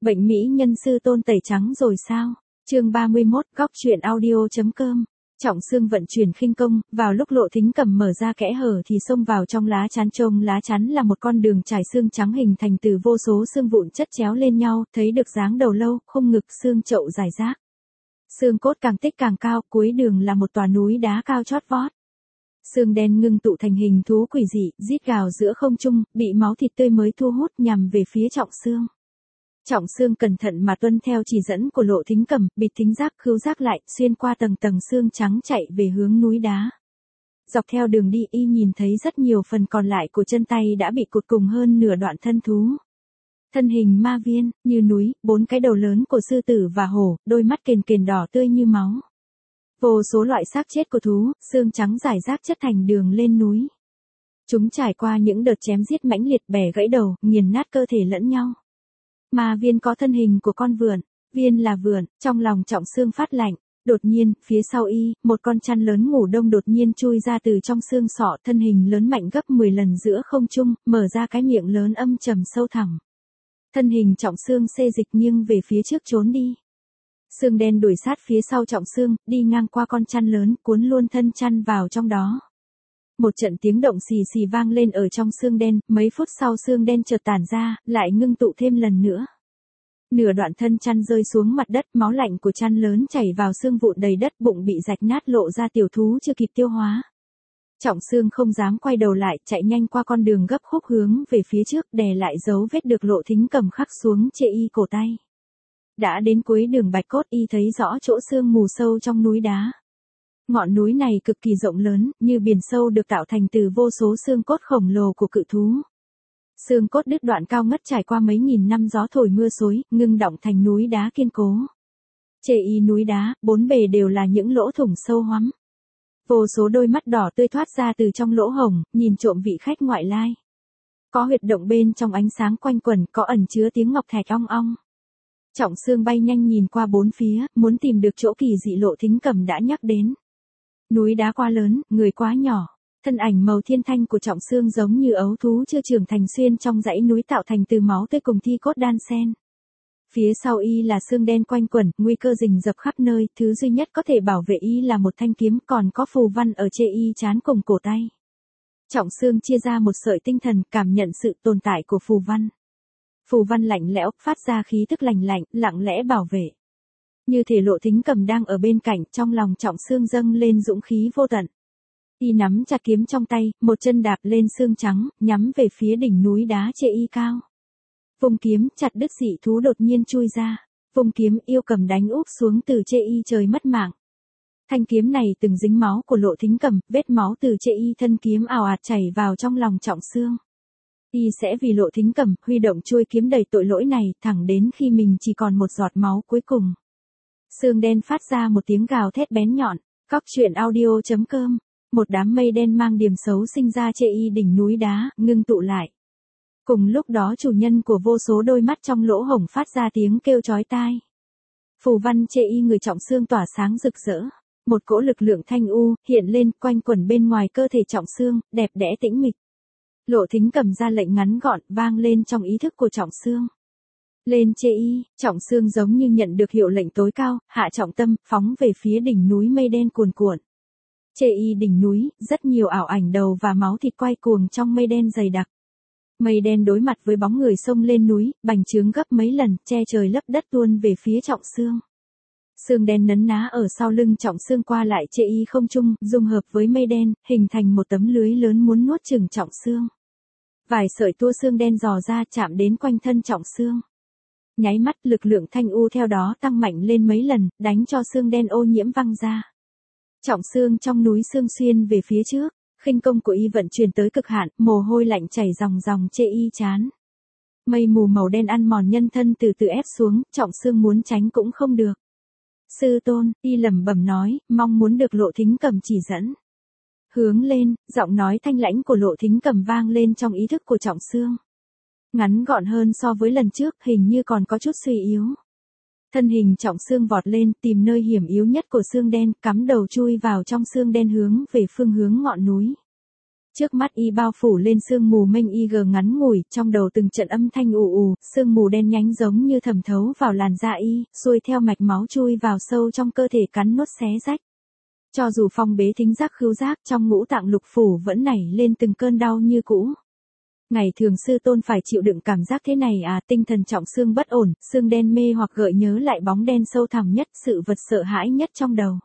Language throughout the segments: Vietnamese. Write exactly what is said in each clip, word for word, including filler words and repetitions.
Bệnh mỹ nhân sư tôn tẩy trắng rồi sao? Chương ba mươi mốt, góc truyện audio.com. Trọng Xương vận chuyển khinh công, vào lúc Lộ Thính Cầm mở ra kẽ hở thì xông vào trong lá chắn. Trông lá chắn là một con đường trải xương trắng hình thành từ vô số xương vụn chất chéo lên nhau, thấy được dáng đầu lâu, khung ngực, xương chậu dài rác. Xương cốt càng tích càng cao, cuối đường là một tòa núi đá cao chót vót. Xương đen ngưng tụ thành hình thú quỷ dị, rít gào giữa không trung, bị máu thịt tươi mới thu hút nhằm về phía Trọng Xương. Trọng Xương cẩn thận mà tuân theo chỉ dẫn của Lộ Thính Cầm, bịt thính giác, khứu giác lại, xuyên qua tầng tầng xương trắng chạy về hướng núi đá. Dọc theo đường đi y nhìn thấy rất nhiều phần còn lại của chân tay đã bị cụt cùng hơn nửa đoạn thân thú. Thân hình ma viên, như núi, bốn cái đầu lớn của sư tử và hổ, đôi mắt kền kền đỏ tươi như máu. Vô số loại xác chết của thú, xương trắng rải rác chất thành đường lên núi. Chúng trải qua những đợt chém giết mãnh liệt, bẻ gãy đầu, nghiền nát cơ thể lẫn nhau. Ma viên có thân hình của con vượn, viên là vượn, trong lòng Trọng Xương phát lạnh. Đột nhiên, phía sau y, một con chăn lớn ngủ đông đột nhiên chui ra từ trong xương sọ, thân hình lớn mạnh gấp mười lần giữa không trung, mở ra cái miệng lớn âm trầm sâu thẳm. Thân hình Trọng Xương xê dịch nghiêng về phía trước trốn đi. Xương đen đuổi sát phía sau Trọng Xương, đi ngang qua con chăn lớn, cuốn luôn thân chăn vào trong đó. Một trận tiếng động xì xì vang lên ở trong xương đen, mấy phút sau xương đen chợt tản ra, lại ngưng tụ thêm lần nữa. Nửa đoạn thân chăn rơi xuống mặt đất, máu lạnh của chăn lớn chảy vào xương vụn đầy đất, bụng bị rạch nát lộ ra tiểu thú chưa kịp tiêu hóa. Trọng Xương không dám quay đầu lại, chạy nhanh qua con đường gấp khúc hướng về phía trước, đè lại dấu vết được Lộ Thính Cầm khắc xuống chê y cổ tay. Đã đến cuối đường bạch cốt y thấy rõ chỗ sương mù sâu trong núi đá. Ngọn núi này cực kỳ rộng lớn, như biển sâu được tạo thành từ vô số xương cốt khổng lồ của cự thú. Xương cốt đứt đoạn cao ngất trải qua mấy nghìn năm gió thổi mưa xối, ngưng đọng thành núi đá kiên cố. Chê y núi đá, bốn bề đều là những lỗ thủng sâu hoắm. Vô số đôi mắt đỏ tươi thoát ra từ trong lỗ hổng, nhìn trộm vị khách ngoại lai. Có huyệt động bên trong ánh sáng quanh quẩn, có ẩn chứa tiếng ngọc thạch ong ong. Trọng Xương bay nhanh nhìn qua bốn phía, muốn tìm được chỗ kỳ dị Lộ Thính Cầm đã nhắc đến. Núi đá quá lớn, người quá nhỏ. Thân ảnh màu thiên thanh của Trọng Xương giống như ấu thú chưa trưởng thành xuyên trong dãy núi tạo thành từ máu tươi cùng thi cốt đan xen. Phía sau y là xương đen quanh quẩn, nguy cơ rình rập khắp nơi, thứ duy nhất có thể bảo vệ y là một thanh kiếm, còn có phù văn ở chê y trán cùng cổ tay. Trọng Xương chia ra một sợi tinh thần, cảm nhận sự tồn tại của phù văn. Phù văn lạnh lẽo, phát ra khí tức lạnh lạnh, lặng lẽ bảo vệ. Như thể Lộ Thính Cầm đang ở bên cạnh, trong lòng Trọng Xương dâng lên dũng khí vô tận. Y nắm chặt kiếm trong tay, một chân đạp lên xương trắng, nhắm về phía đỉnh núi đá chê y cao. Vùng kiếm, chặt đứt dị thú đột nhiên chui ra. Vùng kiếm, yêu cầm đánh úp xuống từ chê y trời mất mạng. Thanh kiếm này từng dính máu của Lộ Thính Cầm, vết máu từ chê y thân kiếm ào ạt chảy vào trong lòng Trọng Xương. Y sẽ vì Lộ Thính Cầm, huy động chuôi kiếm đầy tội lỗi này, thẳng đến khi mình chỉ còn một giọt máu cuối cùng. Xương đen phát ra một tiếng gào thét bén nhọn. Góc truyện audio.com. Một đám mây đen mang điểm xấu sinh ra chê y đỉnh núi đá, ngưng tụ lại. Cùng lúc đó chủ nhân của vô số đôi mắt trong lỗ hổng phát ra tiếng kêu chói tai. Phù văn chê y người Trọng Xương tỏa sáng rực rỡ. Một cỗ lực lượng thanh u, hiện lên, quanh quẩn bên ngoài cơ thể Trọng Xương, đẹp đẽ tĩnh mịch. Lộ Thính Cầm ra lệnh ngắn gọn, vang lên trong ý thức của Trọng Xương. Lên chê y, Trọng Xương giống như nhận được hiệu lệnh tối cao, hạ trọng tâm, phóng về phía đỉnh núi mây đen cuồn cuộn. Chê y đỉnh núi, rất nhiều ảo ảnh đầu và máu thịt quay cuồng trong mây đen dày đặc. Mây đen đối mặt với bóng người xông lên núi, bành trướng gấp mấy lần, che trời lấp đất tuôn về phía Trọng Xương. Xương đen nấn ná ở sau lưng Trọng Xương qua lại chê y không trung, dung hợp với mây đen, hình thành một tấm lưới lớn muốn nuốt chửng Trọng Xương. Vài sợi tua xương đen dò ra chạm đến quanh thân Trọng Xương. Nháy mắt, lực lượng thanh u theo đó tăng mạnh lên mấy lần, đánh cho xương đen ô nhiễm văng ra. Trọng Xương trong núi xương xuyên về phía trước, khinh công của y vận chuyển tới cực hạn, mồ hôi lạnh chảy ròng ròng chê y chán. Mây mù màu đen ăn mòn nhân thân từ từ ép xuống, Trọng Xương muốn tránh cũng không được. Sư tôn, y lẩm bẩm nói, mong muốn được Lộ Thính Cầm chỉ dẫn. Hướng lên, giọng nói thanh lãnh của Lộ Thính Cầm vang lên trong ý thức của Trọng Xương. Ngắn gọn hơn so với lần trước, hình như còn có chút suy yếu. Thân hình Trọng Xương vọt lên, tìm nơi hiểm yếu nhất của xương đen, cắm đầu chui vào trong xương đen hướng về phương hướng ngọn núi. Trước mắt y bao phủ lên sương mù mênh y gờ ngắn ngủi, trong đầu từng trận âm thanh ù ù, sương mù đen nhánh giống như thẩm thấu vào làn da y, xuôi theo mạch máu chui vào sâu trong cơ thể cắn nuốt xé rách. Cho dù phong bế thính giác khứu giác trong ngũ tạng lục phủ vẫn nảy lên từng cơn đau như cũ. Ngày thường sư tôn phải chịu đựng cảm giác thế này à, tinh thần trọng xương bất ổn, xương đen mê hoặc gợi nhớ lại bóng đen sâu thẳm nhất, sự vật sợ hãi nhất trong đầu.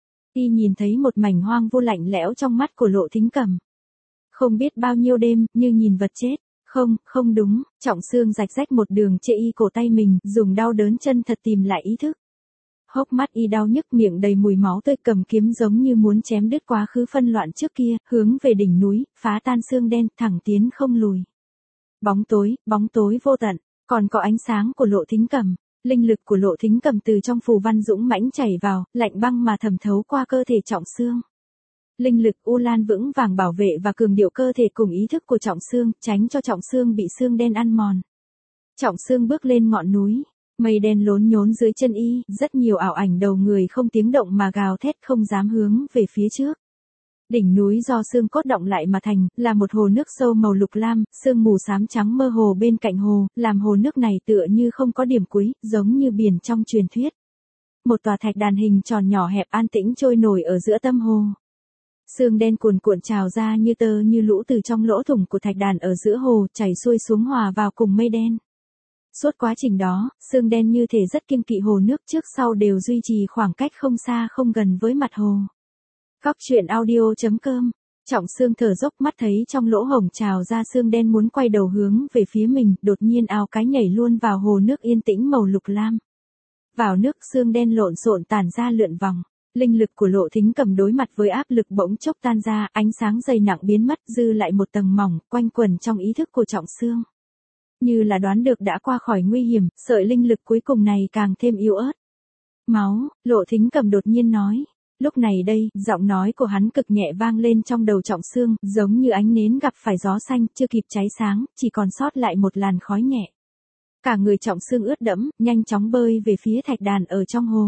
Y nhìn thấy một mảnh hoang vu lạnh lẽo trong mắt của Lộ Thính Cầm. Không biết bao nhiêu đêm, như nhìn vật chết. Không, không đúng, trọng xương rạch rách một đường chệ y cổ tay mình, dùng đau đớn chân thật tìm lại ý thức. Hốc mắt y đau nhức, miệng đầy mùi máu tươi, cầm kiếm giống như muốn chém đứt quá khứ phân loạn trước kia, hướng về đỉnh núi, phá tan xương đen, thẳng tiến không lùi. Bóng tối, bóng tối vô tận, còn có ánh sáng của Lộ Thính Cầm. Linh lực của Lộ Thính Cầm từ trong phù văn dũng mãnh chảy vào, lạnh băng mà thẩm thấu qua cơ thể trọng xương. Linh lực U Lan vững vàng bảo vệ và cường điệu cơ thể cùng ý thức của trọng xương, tránh cho trọng xương bị xương đen ăn mòn. Trọng xương bước lên ngọn núi, mây đen lốn nhốn dưới chân y, rất nhiều ảo ảnh đầu người không tiếng động mà gào thét không dám hướng về phía trước. Đỉnh núi do xương cốt động lại mà thành, là một hồ nước sâu màu lục lam, sương mù xám trắng mơ hồ bên cạnh hồ, làm hồ nước này tựa như không có điểm cuối, giống như biển trong truyền thuyết. Một tòa thạch đàn hình tròn nhỏ hẹp an tĩnh trôi nổi ở giữa tâm hồ. Sương đen cuồn cuộn trào ra như tơ như lũ từ trong lỗ thủng của thạch đàn ở giữa hồ, chảy xuôi xuống hòa vào cùng mây đen. Suốt quá trình đó, sương đen như thể rất kiêng kỵ hồ nước, trước sau đều duy trì khoảng cách không xa không gần với mặt hồ. Góc truyện audio chấm com. Trọng xương thở dốc, mắt thấy trong lỗ hổng trào ra sương đen muốn quay đầu hướng về phía mình, đột nhiên ào cái nhảy luôn vào hồ nước yên tĩnh màu lục lam. Vào nước, sương đen lộn xộn tản ra lượn vòng. Linh lực của Lộ Thính Cầm đối mặt với áp lực bỗng chốc tan ra, ánh sáng dày nặng biến mất, dư lại một tầng mỏng, quanh quẩn trong ý thức của trọng xương. Như là đoán được đã qua khỏi nguy hiểm, sợi linh lực cuối cùng này càng thêm yếu ớt. Máu, Lộ Thính Cầm đột nhiên nói. Lúc này đây, giọng nói của hắn cực nhẹ vang lên trong đầu trọng xương, giống như ánh nến gặp phải gió xanh, chưa kịp cháy sáng, chỉ còn sót lại một làn khói nhẹ. Cả người trọng xương ướt đẫm, nhanh chóng bơi về phía thạch đàn ở trong hồ.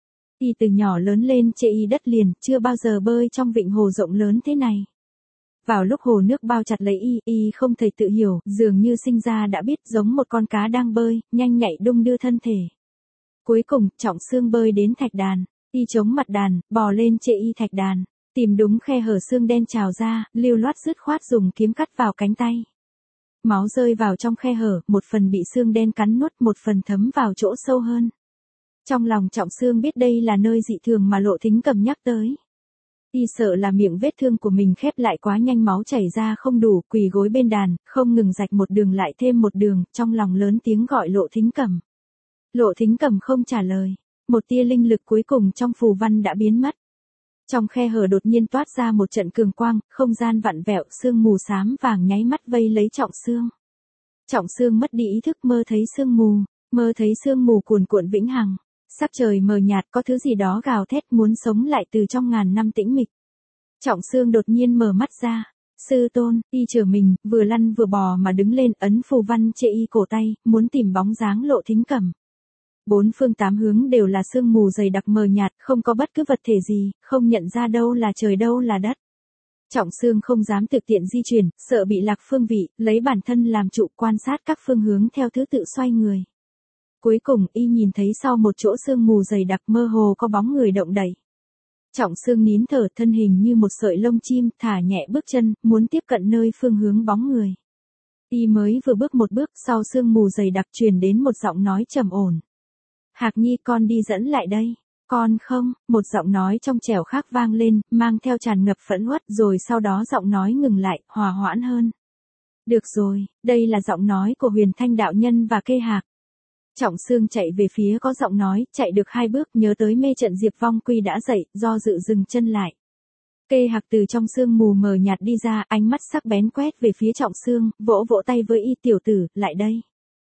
Y từ nhỏ lớn lên chê y đất liền, chưa bao giờ bơi trong vịnh hồ rộng lớn thế này. Vào lúc hồ nước bao chặt lấy y, y không thể tự hiểu, dường như sinh ra đã biết, giống một con cá đang bơi, nhanh nhạy đung đưa thân thể. Cuối cùng, trọng xương bơi đến thạch đàn, y chống mặt đàn, bò lên chê y thạch đàn, tìm đúng khe hở xương đen trào ra, lưu loát dứt khoát dùng kiếm cắt vào cánh tay. Máu rơi vào trong khe hở, một phần bị xương đen cắn nuốt, một phần thấm vào chỗ sâu hơn. Trong lòng trọng xương biết đây là nơi dị thường mà Lộ Thính Cầm nhắc tới. Y sợ là miệng vết thương của mình khép lại quá nhanh, máu chảy ra không đủ, quỳ gối bên đàn, không ngừng rạch một đường lại thêm một đường, trong lòng lớn tiếng gọi Lộ Thính Cầm. Lộ Thính Cầm không trả lời, một tia linh lực cuối cùng trong phù văn đã biến mất. Trong khe hở đột nhiên toát ra một trận cường quang, không gian vặn vẹo, sương mù xám vàng nháy mắt vây lấy trọng xương. Trọng xương mất đi ý thức, mơ thấy sương mù, mơ thấy sương mù cuồn cuộn vĩnh hằng. Sắc trời mờ nhạt, có thứ gì đó gào thét muốn sống lại từ trong ngàn năm tĩnh mịch. Trọng xương đột nhiên mở mắt ra. Sư tôn, y chở mình, vừa lăn vừa bò mà đứng lên, ấn phù văn chệ y cổ tay, muốn tìm bóng dáng Lộ Thính Cầm. Bốn phương tám hướng đều là sương mù dày đặc mờ nhạt, không có bất cứ vật thể gì, không nhận ra đâu là trời đâu là đất. Trọng xương không dám thực tiện di chuyển, sợ bị lạc phương vị, lấy bản thân làm trụ, quan sát các phương hướng theo thứ tự xoay người. Cuối cùng, y nhìn thấy sau một chỗ sương mù dày đặc mơ hồ có bóng người động đậy. Trọng xương nín thở, thân hình như một sợi lông chim, thả nhẹ bước chân, muốn tiếp cận nơi phương hướng bóng người. Y mới vừa bước một bước, sau sương mù dày đặc truyền đến một giọng nói trầm ổn. Hạc Nhi, con đi dẫn lại đây. Con không, một giọng nói trong trẻo khác vang lên, mang theo tràn ngập phẫn uất, rồi sau đó giọng nói ngừng lại, hòa hoãn hơn. Được rồi, đây là giọng nói của Huyền Thanh đạo nhân và Kê Hạc. Trọng xương chạy về phía có giọng nói, chạy được hai bước nhớ tới mê trận Diệp Vong Quy đã dậy, do dự dừng chân lại. Kê Hạc từ trong sương mù mờ nhạt đi ra, ánh mắt sắc bén quét về phía trọng xương, vỗ vỗ tay với y, tiểu tử, lại đây.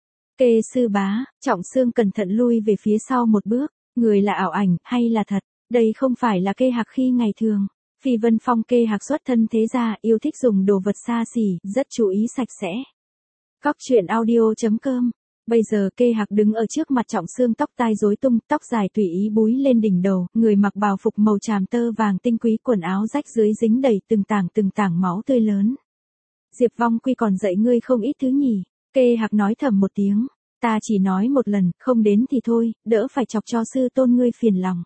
Kê sư bá, trọng xương cẩn thận lui về phía sau một bước, người là ảo ảnh, hay là thật, đây không phải là Kê Hạc khi ngày thường. Phi Vân Phong Kê Hạc xuất thân thế gia, yêu thích dùng đồ vật xa xỉ, rất chú ý sạch sẽ. Góc truyện audio chấm com Bây giờ Kê Hạc đứng ở trước mặt Trọng Sương, tóc tai rối tung, tóc dài tùy ý búi lên đỉnh đầu, người mặc bào phục màu tràm tơ vàng tinh quý, quần áo rách dưới dính đầy từng tảng từng tảng máu tươi lớn. Diệp Vong Quy còn dạy ngươi không ít thứ nhỉ? Kê Hạc nói thầm một tiếng, ta chỉ nói một lần, không đến thì thôi, đỡ phải chọc cho sư tôn ngươi phiền lòng.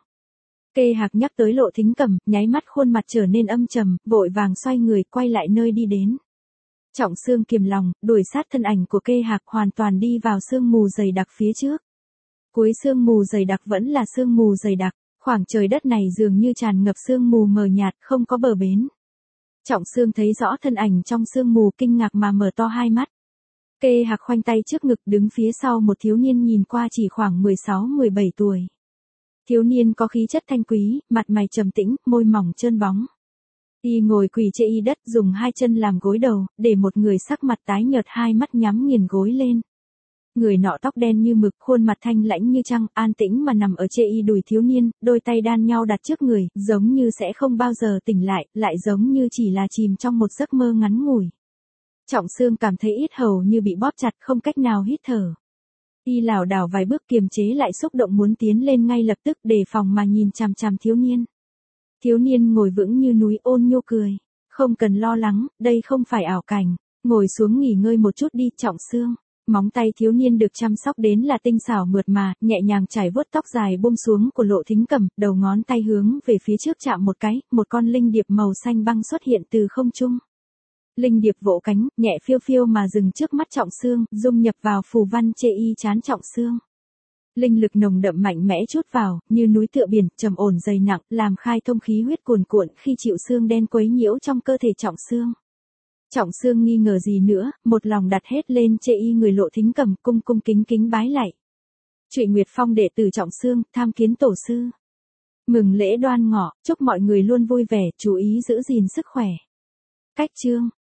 Kê Hạc nhắc tới Lộ Thính Cầm, nháy mắt khuôn mặt trở nên âm trầm, vội vàng xoay người quay lại nơi đi đến. Trọng Sương kiềm lòng, đuổi sát thân ảnh của Kê Hạc hoàn toàn đi vào sương mù dày đặc phía trước. Cuối sương mù dày đặc vẫn là sương mù dày đặc, khoảng trời đất này dường như tràn ngập sương mù mờ nhạt, không có bờ bến. Trọng Sương thấy rõ thân ảnh trong sương mù, kinh ngạc mà mở to hai mắt. Kê Hạc khoanh tay trước ngực, đứng phía sau một thiếu niên nhìn qua chỉ khoảng mười sáu mười bảy tuổi. Thiếu niên có khí chất thanh quý, mặt mày trầm tĩnh, môi mỏng trơn bóng. Y ngồi quỳ trên y đất, dùng hai chân làm gối đầu, để một người sắc mặt tái nhợt, hai mắt nhắm nghiền gối lên. Người nọ tóc đen như mực, khuôn mặt thanh lãnh như trăng, an tĩnh mà nằm ở trên y đùi thiếu niên, đôi tay đan nhau đặt trước người, giống như sẽ không bao giờ tỉnh lại, lại giống như chỉ là chìm trong một giấc mơ ngắn ngủi. Trọng Sương cảm thấy yết hầu như bị bóp chặt, không cách nào hít thở. Y lảo đảo vài bước kiềm chế lại xúc động muốn tiến lên ngay lập tức, đề phòng mà nhìn chằm chằm thiếu niên. Thiếu niên ngồi vững như núi, ôn nhu cười. Không cần lo lắng, đây không phải ảo cảnh. Ngồi xuống nghỉ ngơi một chút đi, Trọng Sương. Móng tay thiếu niên được chăm sóc đến là tinh xảo mượt mà, nhẹ nhàng trải vuốt tóc dài buông xuống của Lộ Thính Cầm, đầu ngón tay hướng về phía trước chạm một cái, một con linh điệp màu xanh băng xuất hiện từ không trung. Linh điệp vỗ cánh, nhẹ phiêu phiêu mà dừng trước mắt Trọng Sương, dung nhập vào phù văn chê y trán Trọng Sương. Linh lực nồng đậm mạnh mẽ trút vào, như núi tựa biển, trầm ổn dày nặng, làm khai thông khí huyết cuồn cuộn khi chịu xương đen quấy nhiễu trong cơ thể Trọng Sương. Trọng Sương nghi ngờ gì nữa, một lòng đặt hết lên chê y người Lộ Thính Cầm, cung cung kính kính bái lạy. Trụy Nguyệt Phong đệ tử Trọng Sương, tham kiến tổ sư. Mừng lễ Đoan Ngọ, chúc mọi người luôn vui vẻ, chú ý giữ gìn sức khỏe. Cách chương